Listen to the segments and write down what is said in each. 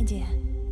Медиа.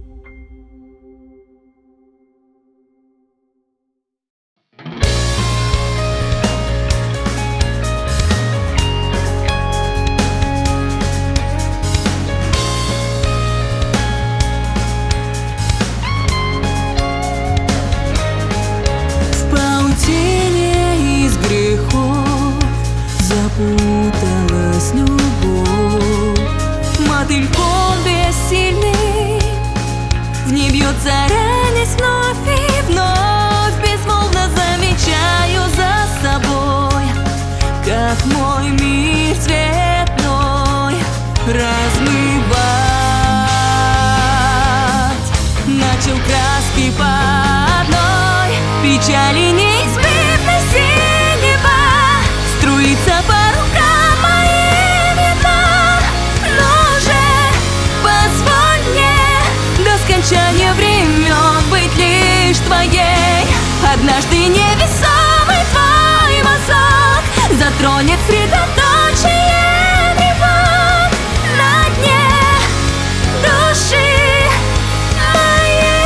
Запуталась любовь, мотыльком бессильный, в ней бьется радость вновь и вновь. Безмолвно замечаю за собой, как мой мир цветной размывать начал краски по одной, печали неизбывно синева струится по рукам моим ветрам. Но же позволь мне до скончания времен быть лишь твоей. Однажды невесомый твой мазок затронет средоточие тревог на дне души моей.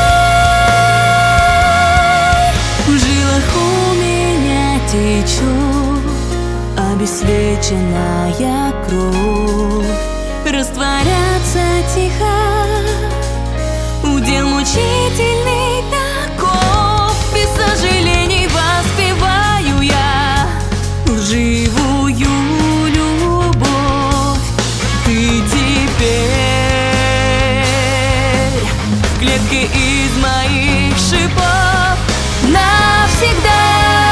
В жилах у меня течет обесвеченная кровь, растворяться тихо удел мучительный таков. Без сожалений воспеваю я лживую любовь. Ты теперь в клетке из моих шипов навсегда.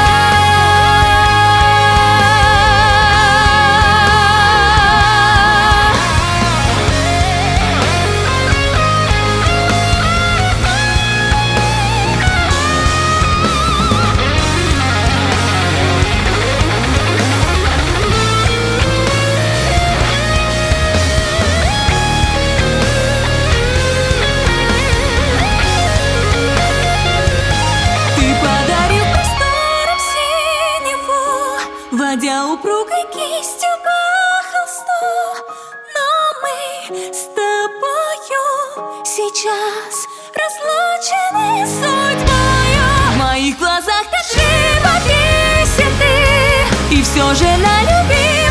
Водя упругой кистью по холсту, но мы с тобою сейчас разлучены судьбою. В моих глазах так живописен ты, и все же на любви